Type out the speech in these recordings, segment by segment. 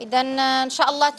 إذا إن شاء الله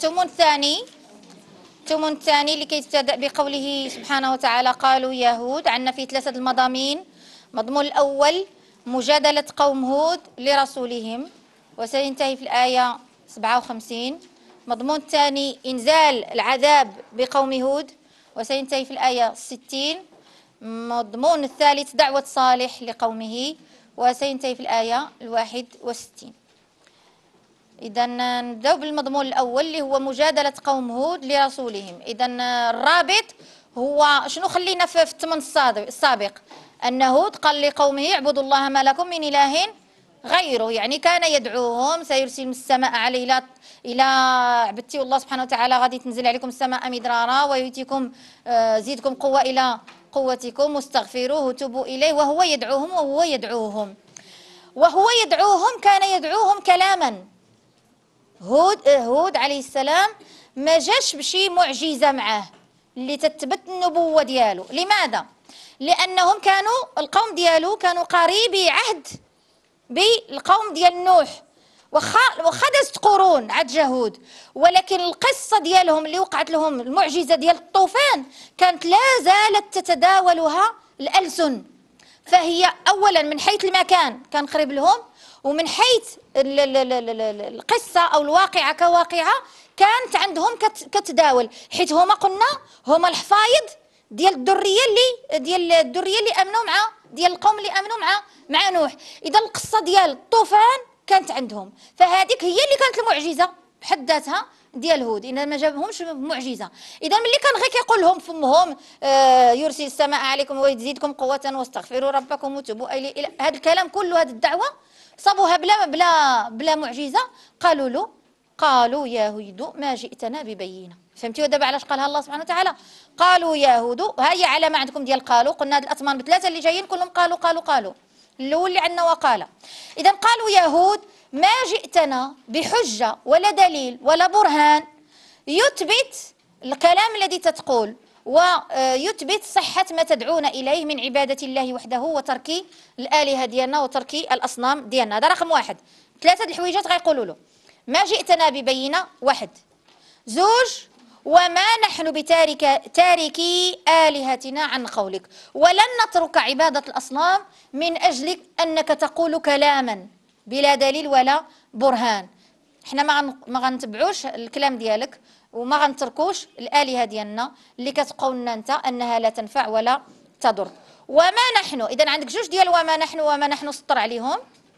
التمن الثاني لكي يبتدأ بقوله سبحانه وتعالى قالوا يا هود. عندنا فيه 3 المضامين. المضمون الأول مجادلة قوم هود لرسولهم وسينتهي في الآية 57. المضمون الثاني إنزال العذاب بقوم هود وسينتهي في الآية 60. المضمون الثالث دعوة صالح لقومه وسينتهي في الآية 61. إذا نبدأ بالمضمون الأول اللي هو مجادلة قوم هود لرسولهم. إذا الرابط هو شنو خلينا في الثمن السابق أن هود قال لقومه اعبدوا الله ما لكم من إله غيره، يعني كان يدعوهم سيرسل من السماء عليه إلى عبدتي الله سبحانه وتعالى غادي تنزل عليكم السماء مدرارا ويؤتيكم زيدكم قوة إلى قوتكم واستغفروه وتوبوا إليه، وهو يدعوهم كان يدعوهم كلاما. هود عليه السلام ما جاش بشي معجزة معاه اللي تثبت النبوة ديالو. لماذا؟ لأنهم القوم ديالو كانوا قريبي عهد بالقوم ديال نوح، وخا دازت قرون عاد جا هود، ولكن القصة ديالهم اللي وقعت لهم المعجزة ديال الطوفان كانت لا زالت تتداولها الألسن. فهي أولا من حيث المكان كان قريب لهم، ومن حيث القصة أو الواقعة كواقعة كانت عندهم كتداول، حيث هما هما الحفايض ديال الذرية اللي أمنوا ديال القوم اللي أمنوا مع نوح. إذا القصة ديال الطوفان كانت عندهم، فهذيك هي اللي كانت المعجزة بحد ذاتها ديال هود، إن ما جابهمش معجزة. إذا ملي كان غير كيقول لهم فمهم يرسل السماء عليكم ويزيدكم قوة واستغفروا ربكم وتوبوا إليه، هذا الكلام كله، هذه الدعوة صابوها بلا معجزة. قالوا يا هود ما جئتنا ببينة. فهمتوا دابا علاش قالها الله سبحانه وتعالى قالوا يا هود؟ هي على ما عندكم ديال قالوا، قلنا هاد الأطمان ب3 اللي جايين كلهم قالوا الأول اللي عندنا وقال. إذا قالوا يا هود ما جئتنا بحجة ولا دليل ولا برهان يثبت الكلام الذي تتقول ويثبت صحة ما تدعون إليه من عبادة الله وحده وترك الآلهة ديالنا وترك الأصنام ديالنا. هذا رقم 1. 3 الحويجات غيقولوا له ما جئتنا ببينة. 1. 2 وما نحن تاركي آلهتنا عن قولك ولن نترك عبادة الأصنام من أجل أنك تقول كلاما بلا دليل ولا برهان. احنا ما غنتبعوش الكلام ديالك وما غنتركوش الآلهة ديالنا اللي كتقول لنا انت انها لا تنفع ولا تضر. وما نحن، اذا عندك 2 ديال وما نحن سطر عليهم.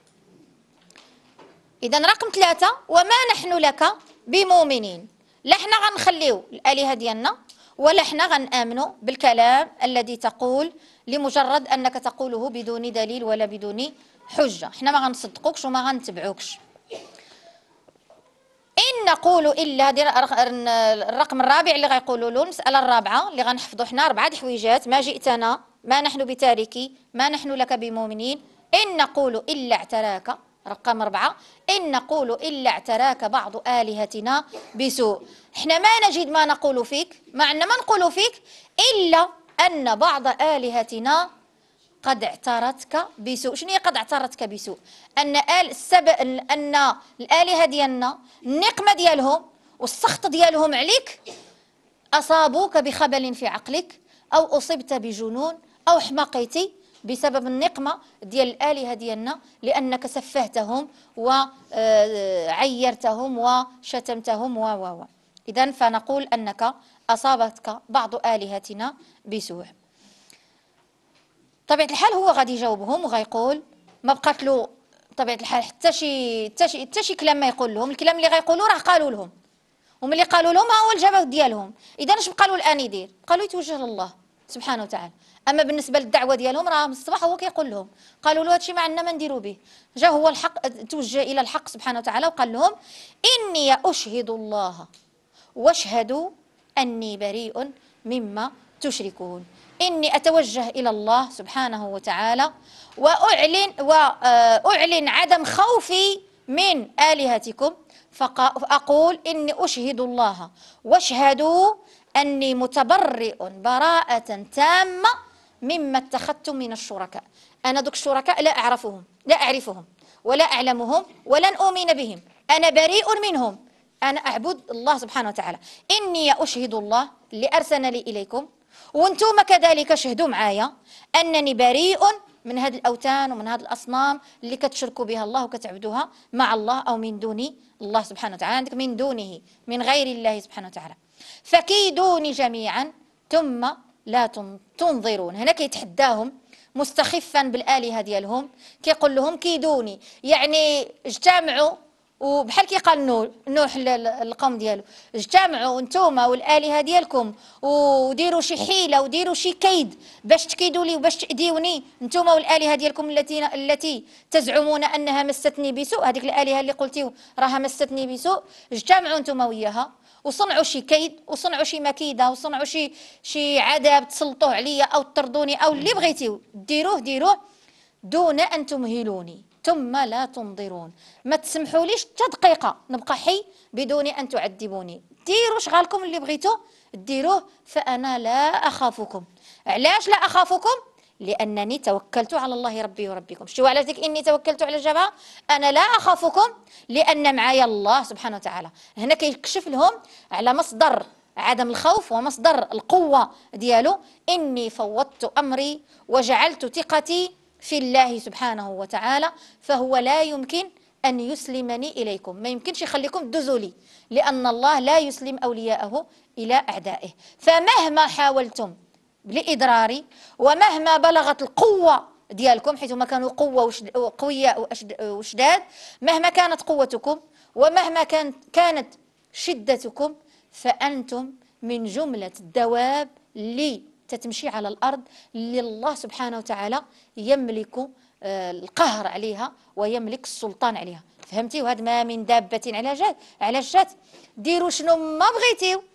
اذا رقم 3 وما نحن لك بمؤمنين، لا حنا غنخليو الآلهة ديالنا ولا حنا غنآمنوا بالكلام الذي تقول لمجرد انك تقوله بدون دليل ولا بدون حجة. حنا ما غنصدقوكش وما غنتبعوكش. إن نقول إلا الرقم الرابع اللي غيقولوا له المسألة الرابعة اللي غنحفظوا حنا 4 حويجات. ما جئتنا ما نحن بتاركي ما نحن لك بمؤمنين. إن نقول إلا اعتراك. رقم 4 إن نقول إلا اعتراك بعض آلهتنا بسوء. احنا ما نجد ما نقول فيك، ما عندنا ما نقول فيك إلا أن بعض آلهتنا قد اعترتك بسوء. شنو هي قد اعترتك بسوء؟ أن الآلهة ديالنا النقمة ديالهم والسخط ديالهم عليك أصابوك بخبل في عقلك أو أصبت بجنون أو حمقيتي بسبب النقمة ديال الآلهة ديالنا، لأنك سفهتهم وعيرتهم وشتمتهم إذن فنقول أنك أصابتك بعض آلهتنا بسوء. طبيعة الحال هو غادي يجاوبهم وغيقول ما بقات له طبيعة الحال حتى شي كلام ما يقول لهم. الكلام اللي غيقولوا راه قالوا لهم، وملي قالوا لهم ها هو الجواب ديالهم. اذا اش بقى له الان يدير؟ قالوا يتوجه لله سبحانه وتعالى. اما بالنسبه للدعوه ديالهم راه من الصباح هو كيقول لهم قالوا له هادشي ما عندنا ما نديروا به. جا هو الحق توجه الى الحق سبحانه وتعالى وقال لهم اني اشهد الله واشهدوا اني بريء مما تشركون. إني أتوجه إلى الله سبحانه وتعالى وأعلن عدم خوفي من آلهتكم، فأقول إني أشهد الله واشهدوا أني متبرئ براءة تامة مما اتخذتم من الشركاء. أنا دوك الشركاء لا أعرفهم ولا أعلمهم ولن أؤمن بهم. أنا بريء منهم. أنا أعبد الله سبحانه وتعالى. إني أشهد الله اللي أرسلني إليكم، وانتم كذلك شهدوا معايا أنني بريء من هذه الأوثان ومن هذه الأصنام اللي كتشركوا بها الله وكتعبدوها مع الله أو من دون الله سبحانه وتعالى. عندك من دونه، من غير الله سبحانه وتعالى. فكيدوني جميعا ثم لا تنظرون. هنا كيتحداهم مستخفا بالآلهة ديالهم، كيقول لهم كيدوني، يعني اجتمعوا، وبحال كي قال نوح القوم ديالو، اجتمعوا نتوما والآلهة ديالكم وديروا شي حيلة وديروا شي كيد باش تكيدوا لي وباش تأذيوني نتوما والآلهة ديالكم التي تزعمون أنها مستني بسوء. هذيك الآلهة اللي قلتيو راها مستني بسوء، اجتمعوا نتوما وياها وصنعوا شي كيد وصنعوا شي مكيدة وصنعوا شي عذاب تسلطوه عليا أو تطردوني أو اللي بغيتيو ديروه دون أن تمهلوني ثم لا تنظرون. ما تسمحوليش حتى دقيقة نبقى حي بدون أن تعذبوني. ديروا شغالكم اللي بغيتو ديروه، فأنا لا أخافكم. علاش لا أخافكم؟ لأنني توكلت على الله ربي وربكم. شو على ذلك إني توكلت على الجبهة، أنا لا أخافكم لأن معايا الله سبحانه وتعالى. هنا كيكشف لهم على مصدر عدم الخوف ومصدر القوة ديالو. إني فوضت أمري وجعلت ثقتي في الله سبحانه وتعالى، فهو لا يمكن أن يسلمني إليكم. ما يمكنش يخليكم تدوزوا لي، لأن الله لا يسلم أولياءه إلى أعدائه. فمهما حاولتم لإضراري ومهما بلغت القوة ديالكم، حيث ما كانوا قوية وشداد، مهما كانت قوتكم ومهما كانت شدتكم، فأنتم من جملة الدواب اللي تتمشي على الأرض، اللي الله سبحانه وتعالى يملك القهر عليها ويملك السلطان عليها. فهمتي؟ وهذا ما من دابة على جات ديروا شنو ما بغيتيو،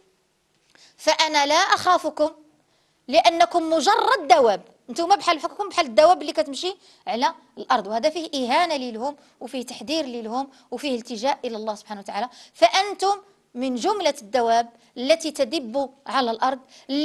فأنا لا أخافكم لأنكم مجرد دواب. انتم بحالكم بحال الدواب اللي كتمشي على الأرض. وهذا فيه إهانة لهم وفيه تحذير لهم وفيه التجاء إلى الله سبحانه وتعالى. فأنتم من جملة الدواب التي تدب على الأرض،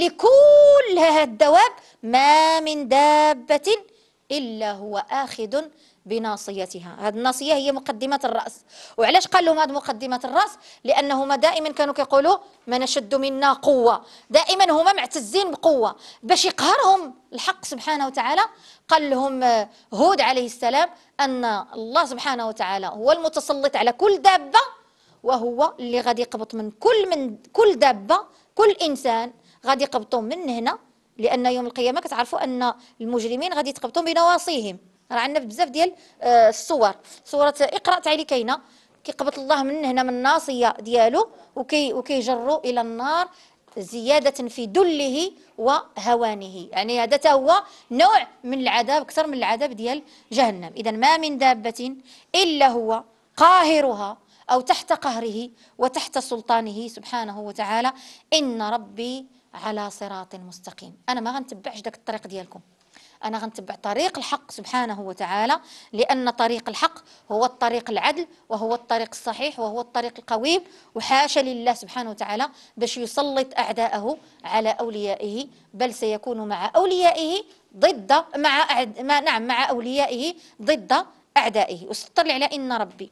لكل هذه الدواب ما من دابة إلا هو آخذ بناصيتها. هذه الناصية هي مقدمات الرأس. وعلاش قال لهم هذه مقدمات الرأس؟ لأنهما دائما كانوا كيقولوا من أشد منا قوة. دائما هما معتزين بقوة. باش يقهرهم الحق سبحانه وتعالى قال لهم هود عليه السلام أن الله سبحانه وتعالى هو المتسلط على كل دابة، وهو اللي غادي يقبط من كل دابة، كل إنسان غادي يقبطوا من هنا. لأن يوم القيامة كتعرفوا أن المجرمين غادي يتقبطوا بنواصيهم. راه عندنا بزاف ديال الصور. سورة اقرأ تعالي كاينة كيقبط الله من هنا من الناصية ديالو وكيجروا إلى النار زيادة في دله وهوانه. يعني هذا هو نوع من العذاب أكثر من العذاب ديال جهنم. إذا ما من دابة إلا هو قاهرها أو تحت قهره وتحت سلطانه سبحانه وتعالى. إن ربي على صراط مستقيم. أنا ما غنتبعش داك الطريق ديالكم، أنا غنتبع طريق الحق سبحانه وتعالى، لأن طريق الحق هو الطريق العدل وهو الطريق الصحيح وهو الطريق القويم. وحاشا لله سبحانه وتعالى باش يسلط أعداءه على أوليائه، بل سيكون مع أوليائه ضد مع أوليائه ضد أعدائه. وسطر على إن ربي.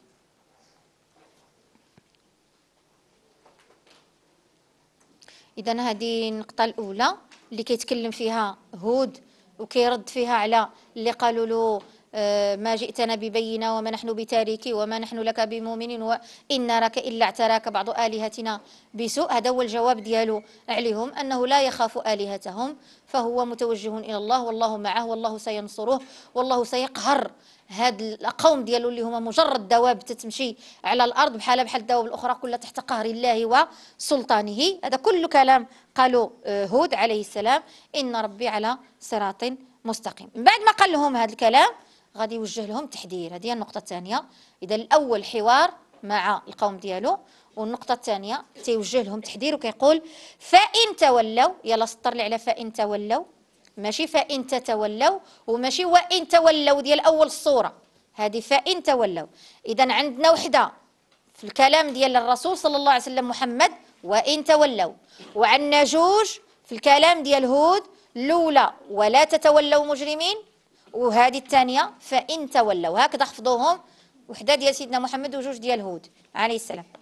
إذن هذه النقطة الأولى اللي كيتكلم فيها هود وكيرد فيها على اللي قالوا له ما جئتنا ببينة وما نحن بتاريكي وما نحن لك بمؤمنين وإن نراك إلا اعتراك بعض آلهتنا بسوء. هذا هو الجواب ديالو عليهم، أنه لا يخاف آلهتهم، فهو متوجه إلى الله والله معه والله سينصره والله سيقهر هاد القوم ديالو اللي هما مجرد دواب تتمشي على الأرض بحال الدواب الأخرى كلها تحت قهر الله وسلطانه. هذا كل كلام قالوا هود عليه السلام إن ربي على صراط مستقيم. من بعد ما قال لهم هذا الكلام غادي يوجه لهم تحذير. هذه النقطة الثانية. إذا الأول حوار مع القوم ديالو، والنقطة الثانية تيوجه لهم تحذير وكيقول فإن تولوا. يلا سطر لي على فإن تولوا، ماشي فإن تتولوا وماشي وإن تولوا ديال أول الصورة. هذه فإن تولوا. إذا عندنا وحدة في الكلام ديال الرسول صلى الله عليه وسلم محمد وإن تولوا، وعندنا جوج في الكلام ديال هود، الأولى ولا تتولوا مجرمين، وهذه الثانية فإن تولوا. هكذا حفظوهم، وحدة ديال سيدنا محمد وجوج ديال هود عليه السلام.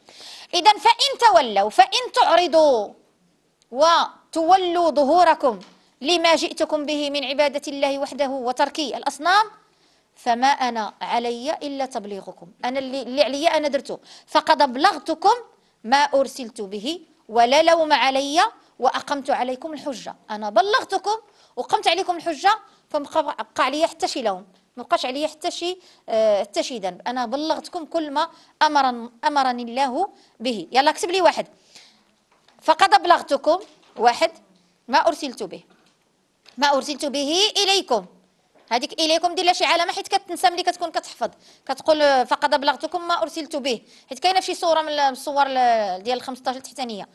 إذن فإن تولوا، فإن تعرضوا وتولوا ظهوركم لما جئتكم به من عبادة الله وحده وترك الأصنام، فما أنا علي إلا تبليغكم، أنا اللي علي أنا درته، فقد أبلغتكم ما أرسلت به ولا لوم علي وأقمت عليكم الحجة. أنا بلغتكم وقمت عليكم الحجة، فمبقى علي حتى شي لوم، مبقاش علي حتى شي ذنب. أنا بلغتكم كل ما أمرني الله به. يلا اكتب لي واحد. فقد أبلغتكم واحد ما أرسلت به، ما أرسلت به إليكم. هذيك إليكم دير لها شي علامة، حيت كتنسى ملي كتكون كتحفظ، كتقول فقد أبلغتكم ما أرسلت به، حيت كاينة فشي صورة من الصور ديال 15 التحتانية.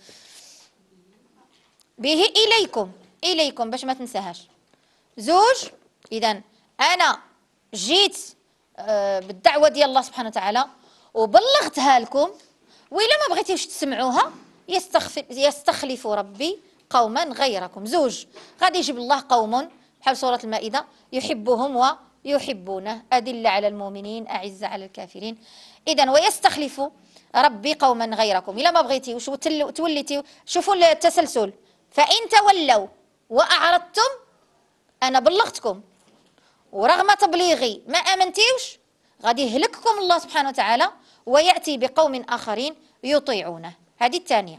به إليكم باش ما تنساهاش. زوج، إذن أنا جيت بالدعوة ديال الله سبحانه وتعالى وبلغتها لكم، وإلا ما بغيتيوش تسمعوها يستخلف ربي قوما غيركم. زوج، غادي يجيب الله قوم بحال سورة المائدة يحبهم ويحبونه، أذلة على المؤمنين أعزة على الكافرين. إذن ويستخلف ربي قوما غيركم. إلا ما بغيتيوش وتوليتيو، شوفوا التسلسل، فإن تولوا وأعرضتم، أنا بلغتكم ورغم تبليغي ما آمنتيوش، غادي يهلككم الله سبحانه وتعالى ويأتي بقوم آخرين يطيعونه. هذه الثانية.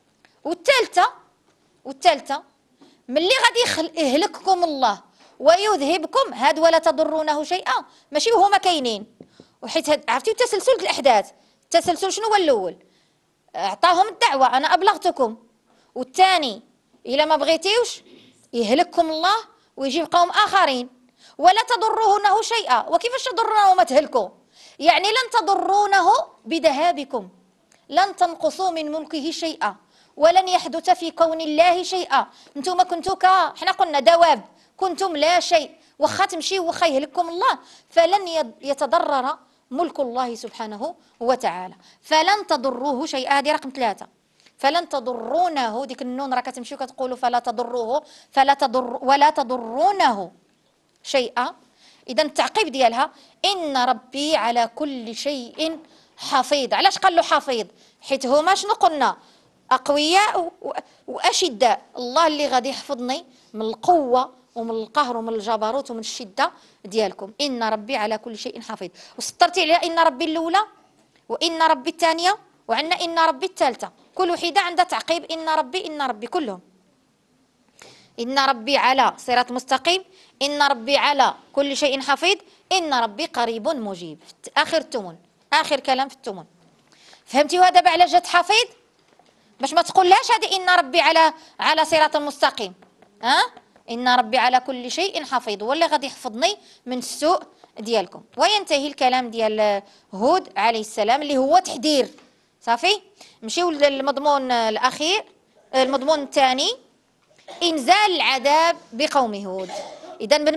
والثالثة ملي غادي يهلككم الله ويذهبكم، هاد ولا تضرونه شيئا، ماشي هما كاينين. وحيت عرفتوا تسلسل الأحداث، التسلسل شنو هو الأول؟ أعطاهم الدعوة أنا أبلغتكم، والثاني إلا ما بغيتيوش يهلككم الله ويجيب قوم آخرين. ولا تضرونه شيئا، وكيفاش تضرونه وما تهلكوا؟ يعني لن تضرونه بذهابكم، لن تنقصوا من ملكه شيئا، ولن يحدث في كون الله شيئا. انتم كنتوا حنا قلنا دواب، كنتم لا شيء، وخا تمشيو وخا يهلككم الله، فلن يتضرر ملك الله سبحانه وتعالى. فلن تضروه شيئا، هذه رقم 3. فلن تضرونه، ديك النون راه كتمشيو كتقولوا فلا تضروه، ولا تضرونه شيئا. إذا التعقيب ديالها إن ربي على كل شيء حفيظ. علاش قال له حفيظ؟ حيت هما شنو قلنا؟ أقوياء وأشداء. الله اللي غادي يحفظني من القوة ومن القهر ومن الجبروت ومن الشدة ديالكم. إن ربي على كل شيء حفيظ. وسطرتي عليها إن ربي الأولى وإن ربي الثانية وعندنا إن ربي الثالثة، كل وحيدة عندها تعقيب إن ربي كلهم. إن ربي على صراط مستقيم، إن ربي على كل شيء حفيظ، إن ربي قريب مجيب. آخر التمن، آخر كلام في التمن. فهمتوا هذا على جات حفيظ؟ باش ما تقولهاش هذه إن ربي على صراط مستقيم. إن ربي على كل شيء حفيظ، ولا غادي يحفظني من السوء ديالكم. وينتهي الكلام ديال هود عليه السلام اللي هو تحذير. صافي، نمشيو للمضمون الأخير، المضمون الثاني، إنزال العذاب بقوم هود. إذا من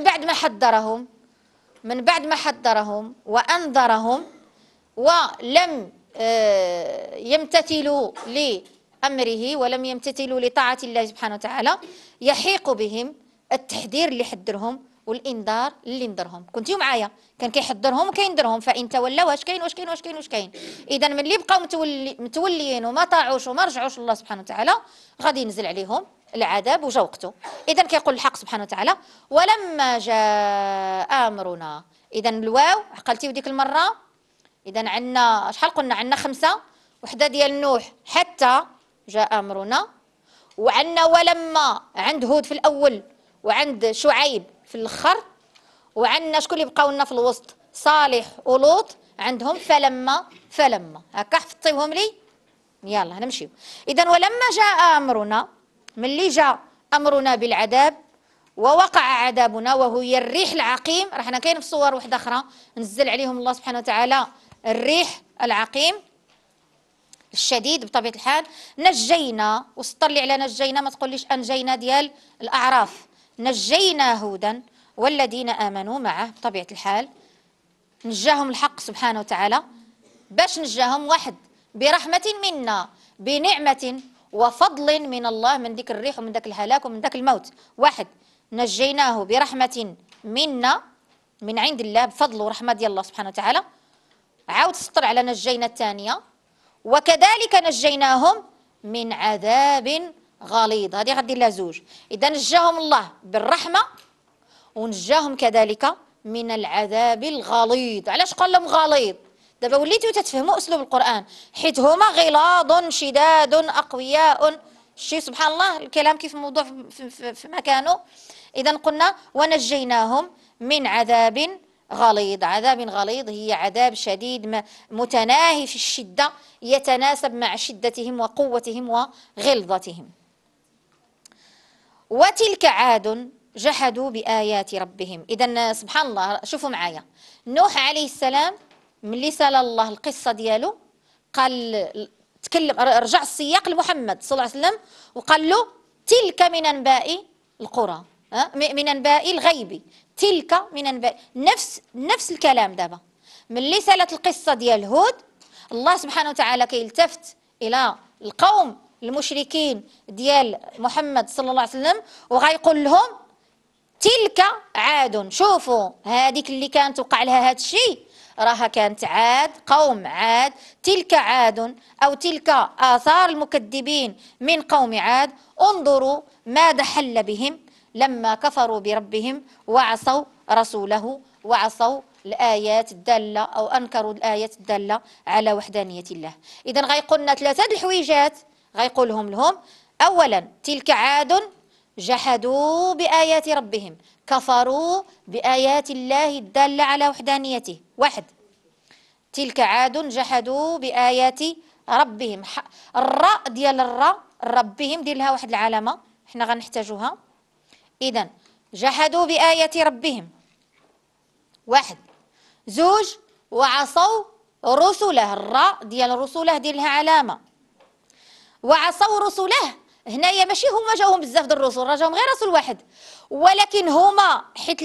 بعد ما حذرهم وأنذرهم ولم يمتثلوا لأمره ولم يمتثلوا لطاعة الله سبحانه وتعالى، يحيق بهم التحذير اللي حذرهم والإنذار اللي انذرهم. كنتيو معايا؟ كان كيحذرهم وكينذرهم. فإن تولوا واش كاين. إذا ملي بقاو متوليين وما طاعوش وما رجعوش الله سبحانه وتعالى، غادي ينزل عليهم العذاب وجا وقته. إذا كيقول الحق سبحانه وتعالى ولما جاء أمرنا. إذا الواو عقلتيو ديك المرة. إذا عندنا شحال قلنا؟ عندنا 5، وحدة ديال نوح حتى جاء أمرنا، وعندنا ولما عند هود في الأول، وعند شعيب في الآخر، وعندنا شكون اللي بقاو لنا في الوسط؟ صالح ولوط، عندهم فلما. هكا حفظتيهم لي؟ يلا نمشيو. إذا ولما جاء أمرنا، ملي جاء أمرنا بالعذاب ووقع عذابنا وهي الريح العقيم. راه حنا كاين في صور واحدة أخرى نزل عليهم الله سبحانه وتعالى الريح العقيم الشديد بطبيعة الحال. نجينا، وسطر لي على نجينا، ما تقوليش أنجينا ديال الأعراف. نجينا هودا والذين آمنوا معه، بطبيعة الحال نجاهم الحق سبحانه وتعالى. باش نجاهم؟ واحد، برحمة منا، بنعمة وفضل من الله، من ذيك الريح ومن ذاك الهلاك ومن ذاك الموت. واحد، نجيناه برحمة منا، من عند الله، بفضل ورحمة ديال الله سبحانه وتعالى. عاود سطر على نجينا الثانية، وكذلك نجيناهم من عذاب غليظ. هذه غدير لها زوج. إذا نجاهم الله بالرحمة ونجاهم كذلك من العذاب الغليظ. علاش قال لهم غليظ؟ دابا وليتوا تتفهموا اسلوب القران، حيت هما غلاظ شداد اقوياء. شي سبحان الله الكلام كيف الموضوع في مكانه. اذا قلنا ونجيناهم من عذاب غليظ. عذاب غليظ هي عذاب شديد متناهي في الشده، يتناسب مع شدتهم وقوتهم وغلظتهم. وتلك عاد جحدوا بآيات ربهم. إذا سبحان الله شوفوا معايا، نوح عليه السلام ملي سال الله القصة ديالو قال تكلم، رجع السياق لمحمد صلى الله عليه وسلم وقال له تلك من أنباء القرى، من أنباء الغيب، تلك من أنباء، نفس الكلام. دابا ملي سالت القصة ديال هود، الله سبحانه وتعالى كيلتفت إلى القوم المشركين ديال محمد صلى الله عليه وسلم وغيقول لهم تلك عاد. شوفوا هذيك اللي كانت وقع لها هذا الشيء راها كانت عاد، قوم عاد. تلك عاد أو تلك آثار المكذبين من قوم عاد. انظروا ماذا حل بهم لما كفروا بربهم وعصوا رسوله وعصوا الآيات الدالة أو أنكروا الآيات الدالة على وحدانية الله. إذا غيقولنا ثلاثة الحويجات غيقولهم لهم. أولا تلك عاد جحدوا بآيات ربهم، كفروا بآيات الله الدالة على وحدانيته. واحد، تلك عاد جحدوا بآيات ربهم. الراء ديال الراء ربهم دير لها واحد العلامة احنا غنحتاجوها. إذن جحدوا بآيات ربهم، واحد. زوج، وعصوا رسله. الراء ديال رسله دير لها علامة. وعصوا رسله هنايا ماشي هما جاوهم بزاف د الرسل، راه جاوهم غير رسول واحد، ولكن هما حيت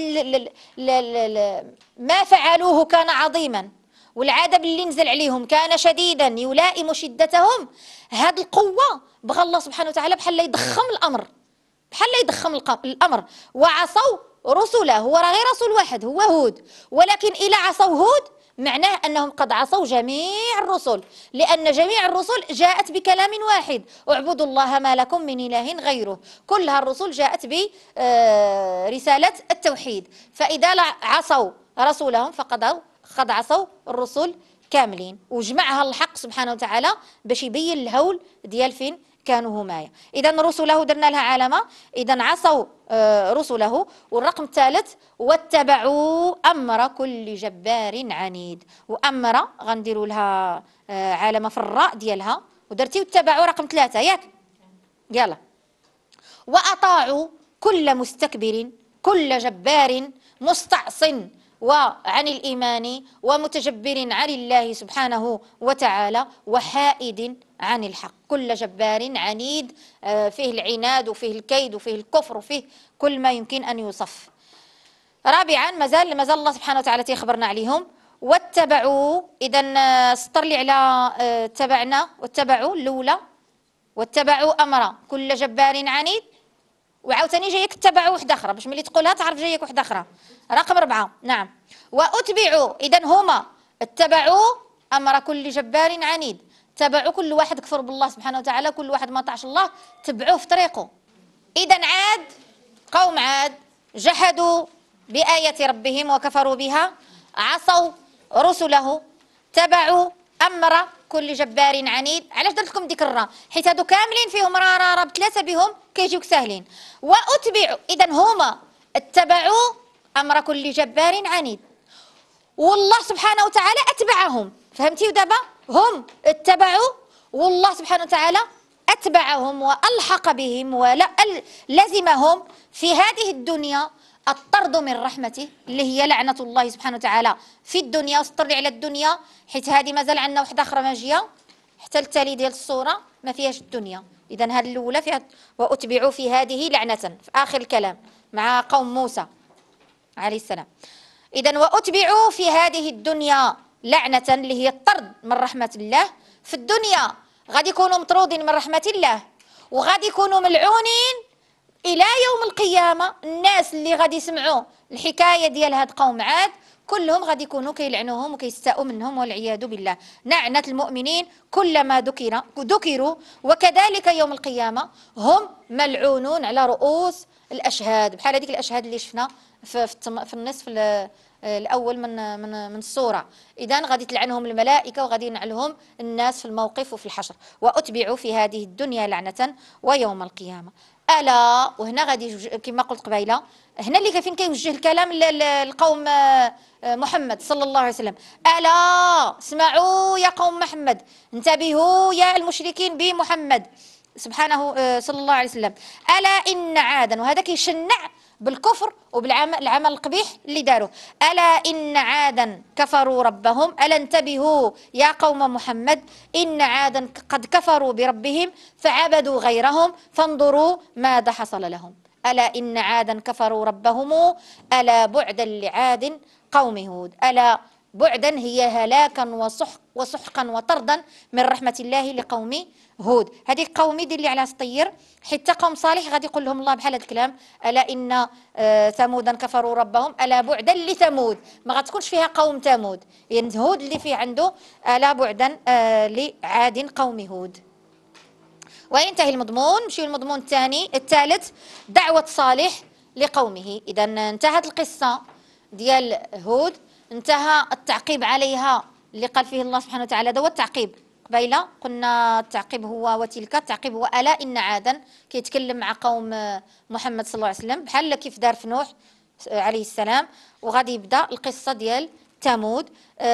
ما فعلوه كان عظيما والعذاب اللي نزل عليهم كان شديدا يلائم شدتهم. هاد القوة بغى الله سبحانه وتعالى بحال يضخم الأمر، بحال يضخم الأمر. وعصوا رسله، هو راه غير رسول واحد هو هود، ولكن إلى عصوا هود معناه أنهم قد عصوا جميع الرسل، لأن جميع الرسل جاءت بكلام واحد: اعبدوا الله ما لكم من إله غيره. كلها الرسل جاءت برسالة التوحيد، فإذا عصوا رسولهم قد عصوا الرسل كاملين. وجمعها الحق سبحانه وتعالى باش يبين الهول ديال فين كانوا همايا. إذا رسله درنا لها علامة. إذا عصوا رسله. والرقم الثالث واتبعوا أمر كل جبار عنيد. وأمر غنديروا لها علامة في الراء ديالها ودرتي واتبعوا رقم 3 ياك. يلا. وأطاعوا كل مستكبر كل جبار مستعصٍ وعن الإيمان ومتجبر عن الله سبحانه وتعالى وحائد عن الحق. كل جبار عنيد، فيه العناد وفيه الكيد وفيه الكفر وفيه كل ما يمكن أن يوصف. رابعا مازال الله سبحانه وتعالى تيخبرنا عليهم. واتبعوا، إذا سطر لي على تبعنا واتبعوا الأولى. واتبعوا أمر كل جبار عنيد، وعاوتاني جايك اتبعوا وحده اخرى باش ملي تقولها تعرف جايك وحده اخرى. رقم 4 نعم. واتبعوا، اذا هما اتبعوا امر كل جبار عنيد، تبعوا كل واحد كفر بالله سبحانه وتعالى، كل واحد ما طاعش الله تبعوه في طريقه. اذا عاد، قوم عاد جحدوا بآية ربهم وكفروا بها، عصوا رسله، تبعوا امر كل جبار عنيد. علاش درت لكم ديك الراء؟ حيت هادو كاملين فيهم را بثلاثه بهم كيجيوك ساهلين. واتبعوا، اذا هما اتبعوا امر كل جبار عنيد، والله سبحانه وتعالى اتبعهم. فهمتي؟ دابا هم اتبعوا والله سبحانه وتعالى اتبعهم والحق بهم ولزمهم في هذه الدنيا الطرد من رحمته اللي هي لعنة الله سبحانه وتعالى في الدنيا. وسطر على الدنيا حيت هذه مازال عندنا وحده اخرى ماجيه حتى التالي ديال الصوره ما فيهاش الدنيا. اذا هذه الاولى فيها واتبعوا في هذه لعنة في اخر الكلام مع قوم موسى عليه السلام. اذا واتبعوا في هذه الدنيا لعنة اللي هي الطرد من رحمة الله. في الدنيا غادي يكونوا مطرودين من رحمة الله وغادي يكونوا ملعونين إلى يوم القيامة. الناس اللي غادي يسمعوا الحكاية ديال هاد قوم عاد كلهم غادي يكونوا كيلعنوهم وكيستاءوا منهم والعياذ بالله. لعنة المؤمنين كلما ذكروا، وكذلك يوم القيامة هم ملعونون على رؤوس الأشهاد، بحال هذيك الأشهاد اللي شفنا في النصف الاول من السوره. اذا غادي تلعنهم الملائكه وغادي ينعلهم الناس في الموقف وفي الحشر. واتبعوا في هذه الدنيا لعنه ويوم القيامه. الا، وهنا غادي كما قلت قبيله، هنا اللي فين كيوجه الكلام للقوم محمد صلى الله عليه وسلم. الا اسمعوا يا قوم محمد، انتبهوا يا المشركين بمحمد سبحانه صلى الله عليه وسلم. الا ان عادا، وهذا كيشنع بالكفر وبالعمل القبيح اللي داروا. ألا إن عادا كفروا ربهم. ألا انتبهوا يا قوم محمد، إن عادا قد كفروا بربهم فعبدوا غيرهم فانظروا ماذا حصل لهم. ألا إن عادا كفروا ربهم ألا بعدا لعاد قوم هود. ألا بعدا هي هلاكا وسحقا وطردا من رحمة الله لقوم هود. هذه قومي دير لي على سطير، حتى قوم صالح غادي يقول لهم الله بحال هذا الكلام. الا ان ثمودا كفروا ربهم الا بعدا لثمود، ما غتكونش فيها قوم ثمود، يعني هود اللي فيه عنده الا بعدا لعاد قوم هود. وينتهي المضمون. نمشيو المضمون الثالث، دعوة صالح لقومه. اذا انتهت القصة ديال هود، انتهى التعقيب عليها اللي قال فيه الله سبحانه وتعالى. هذا هو التعقيب. قبيله قلنا التعقيب هو وتلك، التعقيب هو ألا إن عادا، كيتكلم مع قوم محمد صلى الله عليه وسلم بحال كيف دار في نوح عليه السلام. وغادي يبدا القصه ديال ثمود.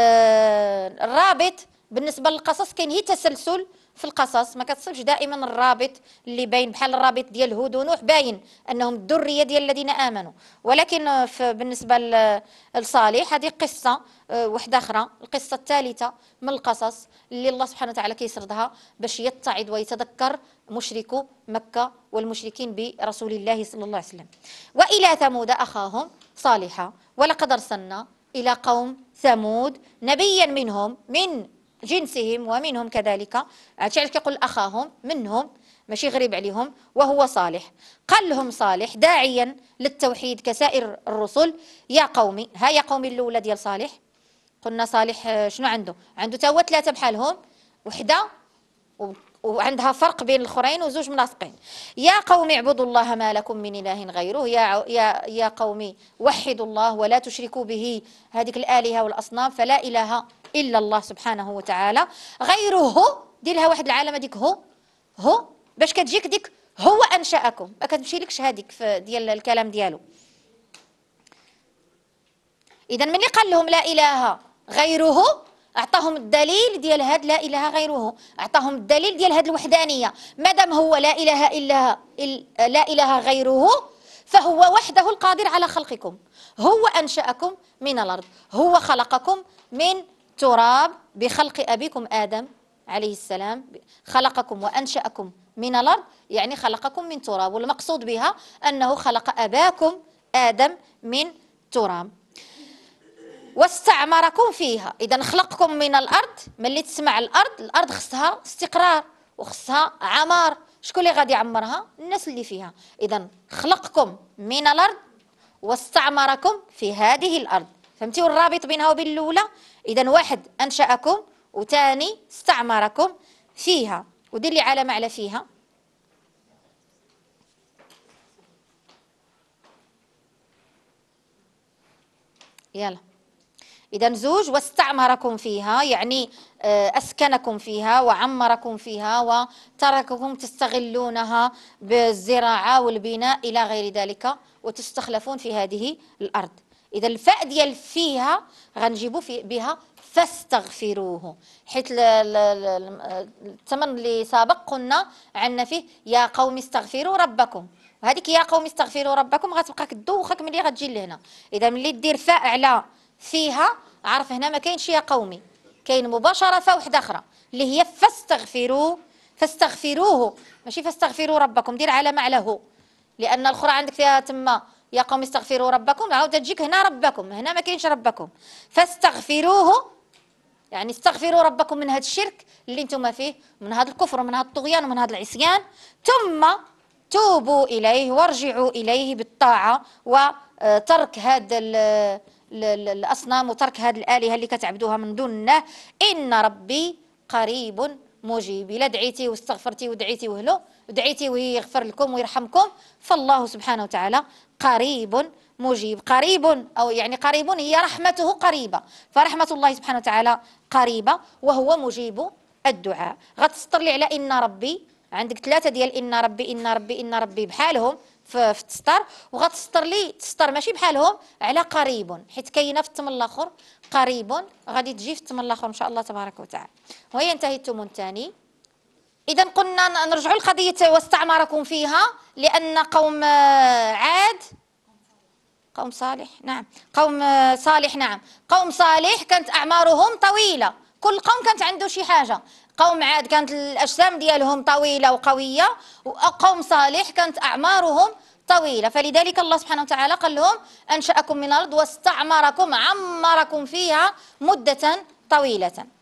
الرابط بالنسبه للقصص كاين هي تسلسل في القصص، ما كتصلش دائما الرابط اللي باين بحال الرابط ديال هود ونوح باين انهم الذريه ديال الذين امنوا. ولكن بالنسبه لصالح هذه قصه وحده اخرى، القصه الثالثه من القصص اللي الله سبحانه وتعالى كيسردها باش يتعظ ويتذكر مشركو مكه والمشركين برسول الله صلى الله عليه وسلم. والى ثمود اخاهم صالحا ولقد ارسلنا الى قوم ثمود نبيا منهم من جنسهم ومنهم كذلك، عشان كيقول اخاهم منهم ماشي غريب عليهم، وهو صالح. قال لهم صالح داعيا للتوحيد كسائر الرسل يا قومي. ها يا قومي الاولى ديال صالح، قلنا صالح شنو عنده تا هو ثلاثه بحالهم، وحده وعندها فرق بين الاخرين وزوج منافقين. يا قوم اعبدوا الله ما لكم من اله غيره. يا قوم وحدوا الله ولا تشركوا به هذيك الالهه والاصنام، فلا اله الا الله سبحانه وتعالى. غيره ديرها واحد العالم هذيك هو باش كتجيك ديك هو انشاكم، ما كتمشي لكش هذيك ديال الكلام ديالو. اذا ملي قال لهم لا اله غيره اعطاهم الدليل ديال هاد لا اله غيره، اعطاهم الدليل ديال هاد الوحدانيه. مادام هو لا اله الا لا اله غيره فهو وحده القادر على خلقكم. هو انشاكم من الارض، هو خلقكم من تراب بخلق ابيكم ادم عليه السلام، خلقكم وانشاكم من الارض، يعني خلقكم من تراب، والمقصود بها انه خلق اباكم ادم من تراب واستعمركم فيها. اذا خلقكم من الارض، ملي تسمع الارض خصها استقرار وخصها عمار. شكون اللي غادي يعمرها؟ الناس اللي فيها. اذا خلقكم من الارض واستعمركم في هذه الارض. فهمتوا الرابط بينها وبين الاولى؟ اذا واحد انشاكم وثاني استعمركم فيها. ودير لي علامه على فيها. يلا، إذا زوج واستعمركم فيها يعني أسكنكم فيها وعمركم فيها وترككم تستغلونها بالزراعة والبناء إلى غير ذلك وتستخلفون في هذه الأرض. إذا الفاء ديال فيها غنجيبوا بها فاستغفروه، حيث الثمن اللي سابق قلنا عندنا فيه يا قوم استغفروا ربكم، وهذيك يا قوم استغفروا ربكم غتبقى كدوخك ملي غتجي لهنا. إذا ملي دير فاء على فيها عرف هنا ما كاينش يا قومي، كاين مباشره فاء وحده اخرى اللي هي فاستغفروه ماشي فاستغفروا ربكم. دير علامه على هو، لان الاخرى عندك فيها تما يا قوم استغفروا ربكم، عاود تجيك هنا ربكم، هنا ما كاينش ربكم. فاستغفروه يعني استغفروا ربكم من هذا الشرك اللي انتم فيه، من هذا الكفر ومن هذا الطغيان ومن هذا العصيان، ثم توبوا اليه وارجعوا اليه بالطاعه وترك هذا الأصنام وترك هذه الآلهة اللي كتعبدوها من دون الله. إن ربي قريب مجيب. إلا دعيتي واستغفرتي ودعيتي وهلو ودعيتي ويغفر لكم ويرحمكم، فالله سبحانه وتعالى قريب مجيب. قريب أو يعني قريب هي رحمته قريبة، فرحمة الله سبحانه وتعالى قريبة وهو مجيب الدعاء. غتسطر لي على إن ربي، عندك ثلاثة ديال إن ربي إن ربي إن ربي بحالهم في التسطر، وغتسطر لي تسطر ماشي بحالهم على قريب، حيت كاينه في التم الاخر قريب غادي تجي في التم الاخر ان شاء الله تبارك وتعالى. وهي انتهي التم الثاني. اذا قلنا نرجعوا لقضيه واستعمركم فيها، لان قوم عاد قوم صالح نعم قوم صالح نعم قوم صالح كانت اعمارهم طويله، كل قوم كانت عنده شي حاجه. قوم عاد كانت الاجسام ديالهم طويله وقويه، وقوم صالح كانت اعمارهم طويله، فلذلك الله سبحانه وتعالى قال لهم انشاكم من الارض واستعمركم عمركم فيها مده طويله.